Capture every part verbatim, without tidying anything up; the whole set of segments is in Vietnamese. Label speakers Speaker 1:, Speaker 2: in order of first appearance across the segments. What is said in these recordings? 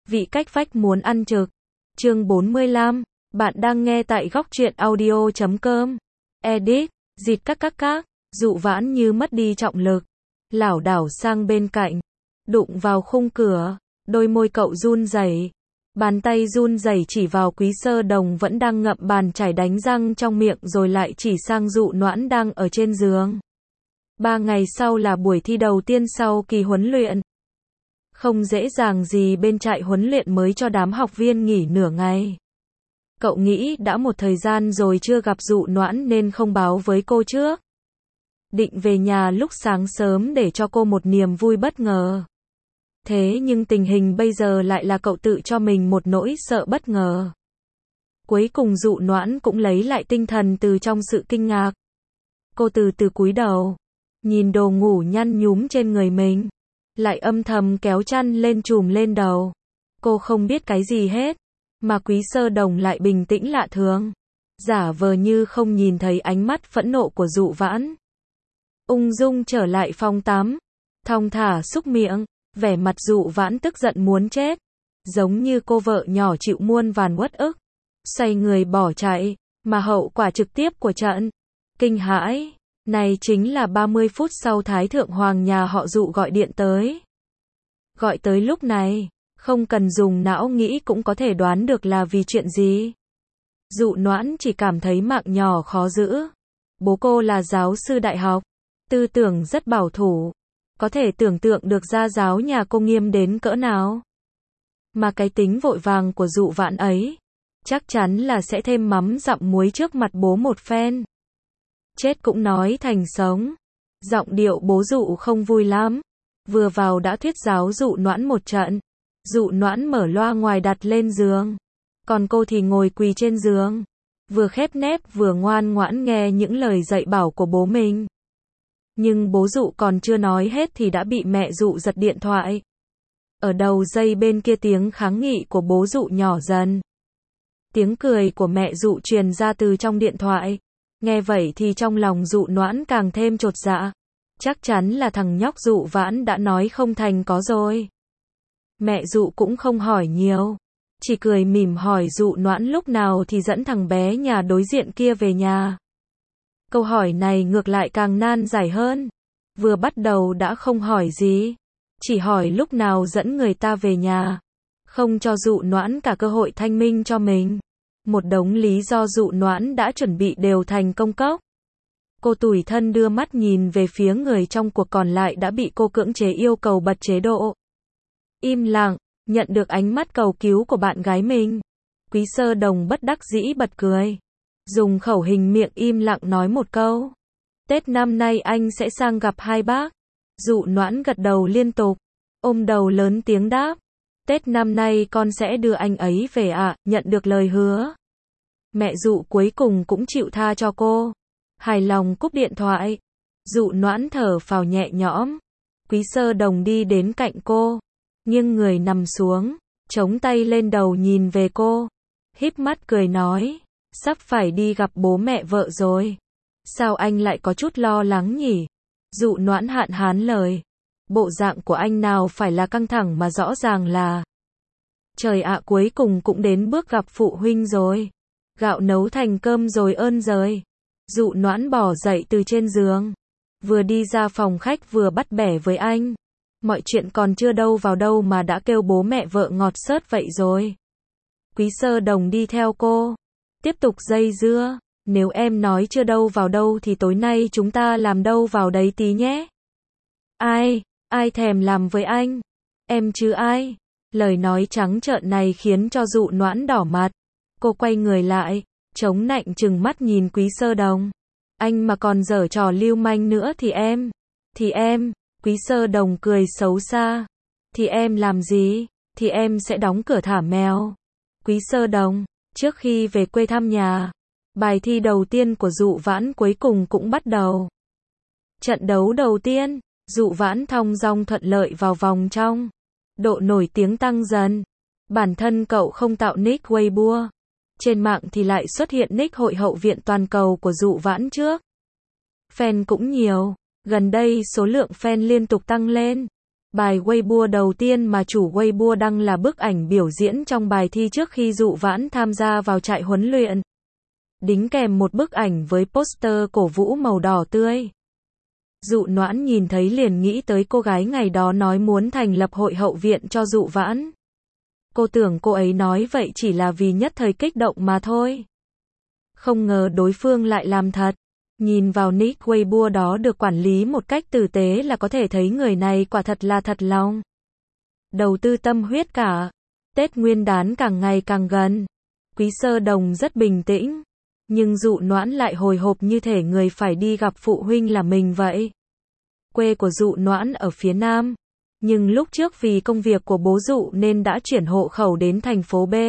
Speaker 1: Vị cách vách muốn ăn trực. Chương bốn mươi lăm. Bạn đang nghe tại góc truyện audio chấm com. Edit. Dịt các các các. Dụ Vãn như mất đi trọng lực. Lảo đảo sang bên cạnh. Đụng vào khung cửa. Đôi môi cậu run rẩy. Bàn tay run rẩy chỉ vào Quý Sơ Đồng vẫn đang ngậm bàn chải đánh răng trong miệng rồi lại chỉ sang Dụ Noãn đang ở trên giường. Ba ngày sau là buổi thi đầu tiên sau kỳ huấn luyện. Không dễ dàng gì bên trại huấn luyện mới cho đám học viên nghỉ nửa ngày. Cậu nghĩ đã một thời gian rồi chưa gặp Dụ Noãn nên không báo với cô trước. Định về nhà lúc sáng sớm để cho cô một niềm vui bất ngờ. Thế nhưng tình hình bây giờ lại là cậu tự cho mình một nỗi sợ bất ngờ. Cuối cùng Dụ Noãn cũng lấy lại tinh thần từ trong sự kinh ngạc. Cô từ từ cúi đầu, nhìn đồ ngủ nhăn nhúm trên người mình, lại âm thầm kéo chăn lên trùm lên đầu. Cô không biết cái gì hết, mà Quý Sơ Đồng lại bình tĩnh lạ thường, giả vờ như không nhìn thấy ánh mắt phẫn nộ của Dụ Vãn. Ung dung trở lại phòng tắm, thong thả xúc miệng, vẻ mặt Dụ Vãn tức giận muốn chết, giống như cô vợ nhỏ chịu muôn vàn uất ức, xoay người bỏ chạy, mà hậu quả trực tiếp của trận kinh hãi này chính là ba mươi phút sau Thái Thượng Hoàng nhà họ Dụ gọi điện tới. Gọi tới lúc này, không cần dùng não nghĩ cũng có thể đoán được là vì chuyện gì. Dụ Noãn chỉ cảm thấy mạng nhỏ khó giữ. Bố cô là giáo sư đại học, tư tưởng rất bảo thủ, có thể tưởng tượng được gia giáo nhà cô nghiêm đến cỡ nào. Mà cái tính vội vàng của Dụ Vãn ấy, chắc chắn là sẽ thêm mắm dặm muối trước mặt bố một phen. Chết cũng nói thành sống. Giọng điệu bố Dụ không vui lắm. Vừa vào đã thuyết giáo Dụ Noãn một trận. Dụ Noãn mở loa ngoài đặt lên giường. Còn cô thì ngồi quỳ trên giường. Vừa khép nép vừa ngoan ngoãn nghe những lời dạy bảo của bố mình. Nhưng bố Dụ còn chưa nói hết thì đã bị mẹ Dụ giật điện thoại. Ở đầu dây bên kia tiếng kháng nghị của bố Dụ nhỏ dần. Tiếng cười của mẹ Dụ truyền ra từ trong điện thoại. Nghe vậy thì trong lòng Dụ Noãn càng thêm chột dạ. Chắc chắn là thằng nhóc Dụ Vãn đã nói không thành có rồi. Mẹ Dụ cũng không hỏi nhiều, chỉ cười mỉm hỏi Dụ Noãn lúc nào thì dẫn thằng bé nhà đối diện kia về nhà. Câu hỏi này ngược lại càng nan giải hơn. Vừa bắt đầu đã không hỏi gì, chỉ hỏi lúc nào dẫn người ta về nhà, không cho Dụ Noãn cả cơ hội thanh minh cho mình. Một đống lý do Dụ Noãn đã chuẩn bị đều thành công cốc. Cô tủi thân đưa mắt nhìn về phía người trong cuộc còn lại đã bị cô cưỡng chế yêu cầu bật chế độ. Im lặng, nhận được ánh mắt cầu cứu của bạn gái mình. Quý Sơ Đồng bất đắc dĩ bật cười. Dùng khẩu hình miệng im lặng nói một câu. Tết năm nay anh sẽ sang gặp hai bác. Dụ Noãn gật đầu liên tục, ôm đầu lớn tiếng đáp. Tết năm nay con sẽ đưa anh ấy về ạ, à, nhận được lời hứa. Mẹ Dụ cuối cùng cũng chịu tha cho cô. Hài lòng cúp điện thoại. Dụ Noãn thở phào nhẹ nhõm. Quý Sơ Đồng đi đến cạnh cô, nghiêng người nằm xuống, chống tay lên đầu nhìn về cô, híp mắt cười nói, sắp phải đi gặp bố mẹ vợ rồi. Sao anh lại có chút lo lắng nhỉ? Dụ Noãn hạn hán lời. Bộ dạng của anh nào phải là căng thẳng mà rõ ràng là. Trời ạ, cuối cùng cũng đến bước gặp phụ huynh rồi. Gạo nấu thành cơm rồi ơn giời. Dụ Noãn bỏ dậy từ trên giường, vừa đi ra phòng khách vừa bắt bẻ với anh. Mọi chuyện còn chưa đâu vào đâu mà đã kêu bố mẹ vợ ngọt xớt vậy rồi. Quý Sơ Đồng đi theo cô, tiếp tục dây dưa. Nếu em nói chưa đâu vào đâu thì tối nay chúng ta làm đâu vào đấy tí nhé. Ai, ai thèm làm với anh? Em chứ ai? Lời nói trắng trợn này khiến cho Dụ Noãn đỏ mặt. Cô quay người lại, chống nạnh trừng mắt nhìn Quý Sơ Đồng. Anh mà còn giở trò lưu manh nữa thì em, thì em, Quý Sơ Đồng cười xấu xa. Thì em làm gì? Thì em sẽ đóng cửa thả mèo. Quý Sơ Đồng, trước khi về quê thăm nhà, bài thi đầu tiên của Dụ Vãn cuối cùng cũng bắt đầu. Trận đấu đầu tiên, Dụ Vãn thong dong thuận lợi vào vòng trong. Độ nổi tiếng tăng dần. Bản thân cậu không tạo nick Weibo. Trên mạng thì lại xuất hiện nick Hội hậu viện toàn cầu của Dụ Vãn trước. Fan cũng nhiều. Gần đây số lượng fan liên tục tăng lên. Bài Weibo đầu tiên mà chủ Weibo đăng là bức ảnh biểu diễn trong bài thi trước khi Dụ Vãn tham gia vào trại huấn luyện. Đính kèm một bức ảnh với poster cổ vũ màu đỏ tươi. Dụ Noãn nhìn thấy liền nghĩ tới cô gái ngày đó nói muốn thành lập hội hậu viện cho Dụ Vãn. Cô tưởng cô ấy nói vậy chỉ là vì nhất thời kích động mà thôi. Không ngờ đối phương lại làm thật. Nhìn vào nick Weibo đó được quản lý một cách tử tế là có thể thấy người này quả thật là thật lòng. Đầu tư tâm huyết cả. Tết Nguyên đán càng ngày càng gần. Quý Sơ Đồng rất bình tĩnh. Nhưng Dụ Noãn lại hồi hộp như thể người phải đi gặp phụ huynh là mình vậy. Quê của Dụ Noãn ở phía Nam. Nhưng lúc trước vì công việc của bố Dụ nên đã chuyển hộ khẩu đến thành phố B.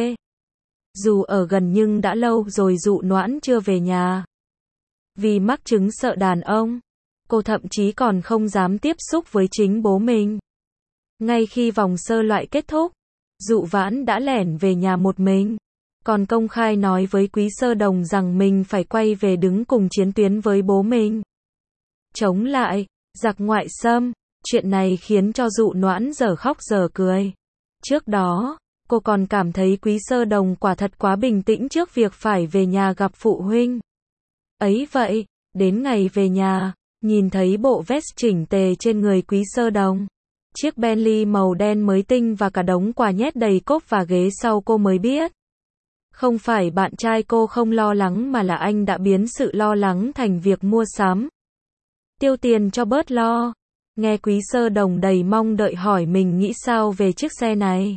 Speaker 1: Dù ở gần nhưng đã lâu rồi Dụ Noãn chưa về nhà. Vì mắc chứng sợ đàn ông, cô thậm chí còn không dám tiếp xúc với chính bố mình. Ngay khi vòng sơ loại kết thúc, Dụ Vãn đã lẻn về nhà một mình. Còn công khai nói với Quý Sơ Đồng rằng mình phải quay về đứng cùng chiến tuyến với bố mình. Chống lại, giặc ngoại xâm, chuyện này khiến cho Dụ Noãn dở khóc dở cười. Trước đó, cô còn cảm thấy Quý Sơ Đồng quả thật quá bình tĩnh trước việc phải về nhà gặp phụ huynh. Ấy vậy, đến ngày về nhà, nhìn thấy bộ vest chỉnh tề trên người Quý Sơ Đồng. Chiếc Bentley màu đen mới tinh và cả đống quà nhét đầy cốp và ghế sau cô mới biết. Không phải bạn trai cô không lo lắng mà là anh đã biến sự lo lắng thành việc mua sắm. Tiêu tiền cho bớt lo. Nghe Quý Sơ Đồng đầy mong đợi hỏi mình nghĩ sao về chiếc xe này.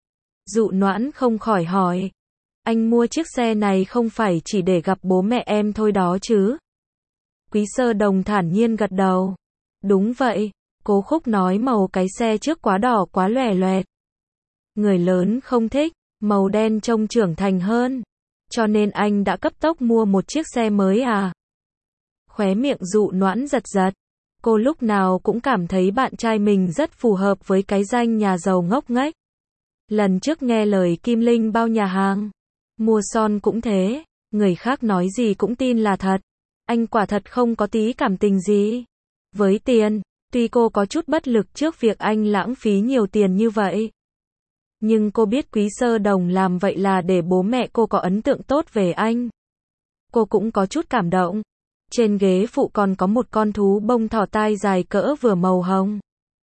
Speaker 1: Dụ Noãn không khỏi hỏi. Anh mua chiếc xe này không phải chỉ để gặp bố mẹ em thôi đó chứ? Quý Sơ Đồng thản nhiên gật đầu. Đúng vậy, Cố Khúc nói màu cái xe trước quá đỏ quá lòe loẹt. Người lớn không thích, màu đen trông trưởng thành hơn. Cho nên anh đã cấp tốc mua một chiếc xe mới à? Khóe miệng Dụ Noãn giật giật. Cô lúc nào cũng cảm thấy bạn trai mình rất phù hợp với cái danh nhà giàu ngốc nghếch. Lần trước nghe lời Kim Linh bao nhà hàng. Mua son cũng thế, người khác nói gì cũng tin là thật. Anh quả thật không có tí cảm tình gì. Với tiền, tuy cô có chút bất lực trước việc anh lãng phí nhiều tiền như vậy. Nhưng cô biết Quý Sơ Đồng làm vậy là để bố mẹ cô có ấn tượng tốt về anh. Cô cũng có chút cảm động. Trên ghế phụ còn có một con thú bông thỏ tai dài cỡ vừa màu hồng.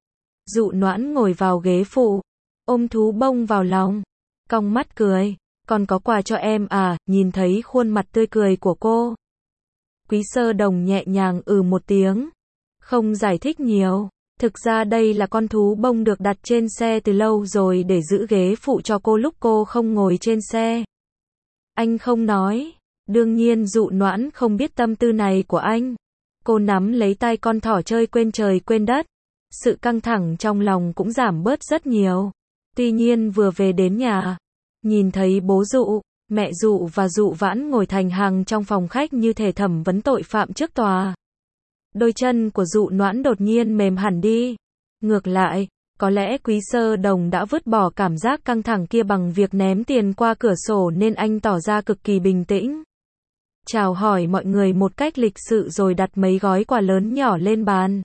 Speaker 1: Dụ Noãn ngồi vào ghế phụ, ôm thú bông vào lòng, cong mắt cười. Còn có quà cho em à? Nhìn thấy khuôn mặt tươi cười của cô, Quý Sơ Đồng nhẹ nhàng ừ một tiếng. Không giải thích nhiều. Thực ra đây là con thú bông được đặt trên xe từ lâu rồi để giữ ghế phụ cho cô lúc cô không ngồi trên xe. Anh không nói. Đương nhiên Dụ Noãn không biết tâm tư này của anh. Cô nắm lấy tay con thỏ chơi quên trời quên đất. Sự căng thẳng trong lòng cũng giảm bớt rất nhiều. Tuy nhiên vừa về đến nhà, nhìn thấy bố Dụ, mẹ Dụ và Dụ Vãn ngồi thành hàng trong phòng khách như thể thẩm vấn tội phạm trước tòa. Đôi chân của Dụ Noãn đột nhiên mềm hẳn đi. Ngược lại, có lẽ Quý Sơ Đồng đã vứt bỏ cảm giác căng thẳng kia bằng việc ném tiền qua cửa sổ nên anh tỏ ra cực kỳ bình tĩnh. Chào hỏi mọi người một cách lịch sự rồi đặt mấy gói quà lớn nhỏ lên bàn.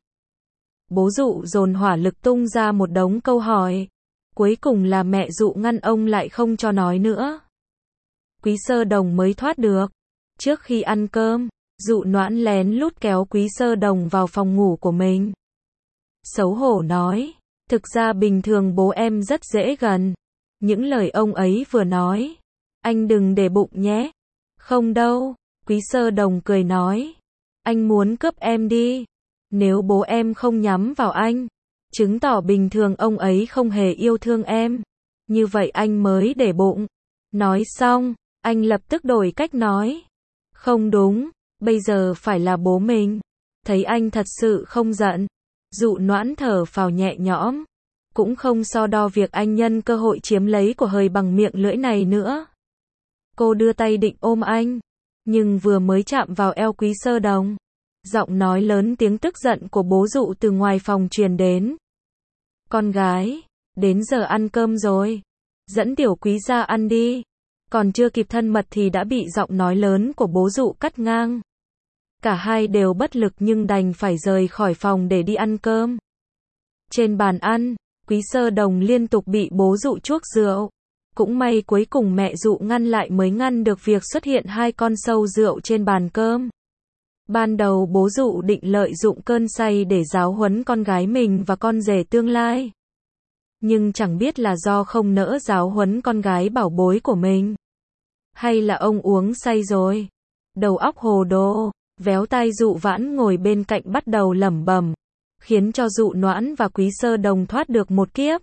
Speaker 1: Bố Dụ dồn hỏa lực tung ra một đống câu hỏi. Cuối cùng là mẹ Dụ ngăn ông lại không cho nói nữa. Quý Sơ Đồng mới thoát được. Trước khi ăn cơm, Dụ Noãn lén lút kéo Quý Sơ Đồng vào phòng ngủ của mình. Xấu hổ nói, thực ra bình thường bố em rất dễ gần. Những lời ông ấy vừa nói, anh đừng để bụng nhé. Không đâu, Quý Sơ Đồng cười nói. Anh muốn cướp em đi. Nếu bố em không nhắm vào anh, chứng tỏ bình thường ông ấy không hề yêu thương em. Như vậy anh mới để bụng. Nói xong, anh lập tức đổi cách nói. Không đúng, bây giờ phải là bố mình. Thấy anh thật sự không giận, Dụ Noãn thở phào nhẹ nhõm. Cũng không so đo việc anh nhân cơ hội chiếm lấy của hời bằng miệng lưỡi này nữa. Cô đưa tay định ôm anh, nhưng vừa mới chạm vào eo Quý Sơ Đồng, giọng nói lớn tiếng tức giận của bố Dụ từ ngoài phòng truyền đến. Con gái, đến giờ ăn cơm rồi. Dẫn tiểu quý ra ăn đi. Còn chưa kịp thân mật thì đã bị giọng nói lớn của bố Dụ cắt ngang. Cả hai đều bất lực nhưng đành phải rời khỏi phòng để đi ăn cơm. Trên bàn ăn, Quý Sơ Đồng liên tục bị bố dụ chuốc rượu. Cũng may cuối cùng mẹ dụ ngăn lại mới ngăn được việc xuất hiện hai con sâu rượu trên bàn cơm. Ban đầu bố dụ định lợi dụng cơn say để giáo huấn con gái mình và con rể tương lai. Nhưng chẳng biết là do không nỡ giáo huấn con gái bảo bối của mình, hay là ông uống say rồi, đầu óc hồ đồ, véo tai Dụ Vãn ngồi bên cạnh bắt đầu lẩm bẩm, khiến cho Dụ Noãn và Quý Sơ Đồng thoát được một kiếp.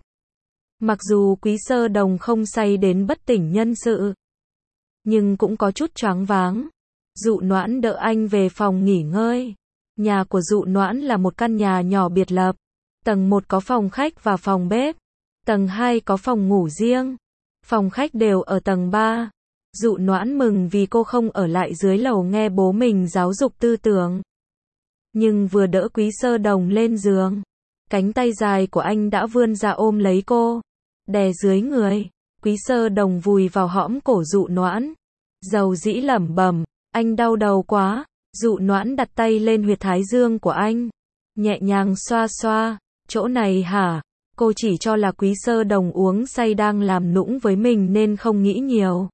Speaker 1: Mặc dù Quý Sơ Đồng không say đến bất tỉnh nhân sự, nhưng cũng có chút choáng váng. Dụ Noãn đỡ anh về phòng nghỉ ngơi. Nhà của Dụ Noãn là một căn nhà nhỏ biệt lập. Tầng một có phòng khách và phòng bếp. Tầng hai có phòng ngủ riêng. Phòng khách đều ở tầng ba. Dụ Noãn mừng vì cô không ở lại dưới lầu nghe bố mình giáo dục tư tưởng. Nhưng vừa đỡ Quý Sơ Đồng lên giường, cánh tay dài của anh đã vươn ra ôm lấy cô, đè dưới người. Quý Sơ Đồng vùi vào hõm cổ Dụ Noãn, dầu dĩ lẩm bẩm, anh đau đầu quá. Dụ Noãn đặt tay lên huyệt thái dương của anh, nhẹ nhàng xoa xoa, chỗ này hả? Cô chỉ cho là Quý Sơ Đồng uống say đang làm nũng với mình nên không nghĩ nhiều.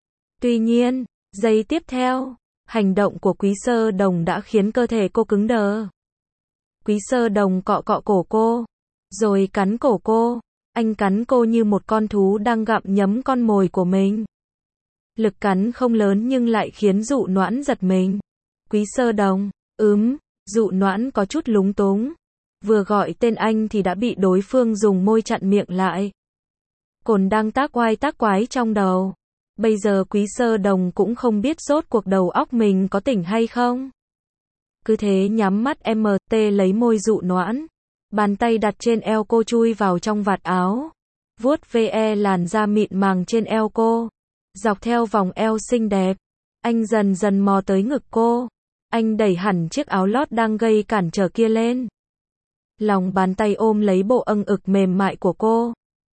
Speaker 1: Tuy nhiên, giây tiếp theo, hành động của Quý Sơ Đồng đã khiến cơ thể cô cứng đờ. Quý Sơ Đồng cọ cọ cổ cô, rồi cắn cổ cô. Anh cắn cô như một con thú đang gặm nhấm con mồi của mình. Lực cắn không lớn nhưng lại khiến Dụ Noãn giật mình. Quý Sơ Đồng, ừm, Dụ Noãn có chút lúng túng. Vừa gọi tên anh thì đã bị đối phương dùng môi chặn miệng lại. Cồn đang tác oai tác quái trong đầu. Bây giờ Quý Sơ Đồng cũng không biết rốt cuộc đầu óc mình có tỉnh hay không. Cứ thế nhắm mắt em tê lấy môi Dụ Noãn. Bàn tay đặt trên eo cô chui vào trong vạt áo. Vuốt ve làn da mịn màng trên eo cô. Dọc theo vòng eo xinh đẹp. Anh dần dần mò tới ngực cô. Anh đẩy hẳn chiếc áo lót đang gây cản trở kia lên. Lòng bàn tay ôm lấy bộ âng ực mềm mại của cô.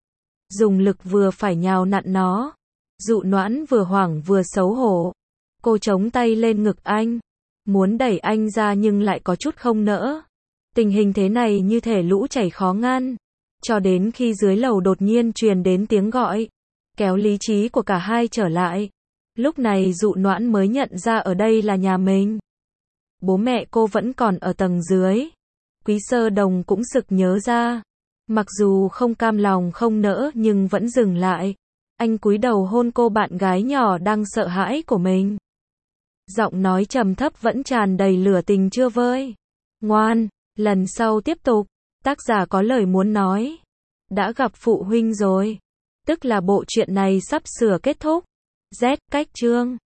Speaker 1: Dùng lực vừa phải nhào nặn nó. Dụ Noãn vừa hoảng vừa xấu hổ. Cô chống tay lên ngực anh. Muốn đẩy anh ra nhưng lại có chút không nỡ. Tình hình thế này như thể lũ chảy khó ngăn. Cho đến khi dưới lầu đột nhiên truyền đến tiếng gọi. Kéo lý trí của cả hai trở lại. Lúc này Dụ Noãn mới nhận ra ở đây là nhà mình. Bố mẹ cô vẫn còn ở tầng dưới. Quý Sơ Đồng cũng sực nhớ ra. Mặc dù không cam lòng không nỡ nhưng vẫn dừng lại. Anh cúi đầu hôn cô bạn gái nhỏ đang sợ hãi của mình. Giọng nói trầm thấp vẫn tràn đầy lửa tình chưa vơi. Ngoan, lần sau tiếp tục. Tác giả có lời muốn nói. Đã gặp phụ huynh rồi. Tức là bộ truyện này sắp sửa kết thúc. Z cách chương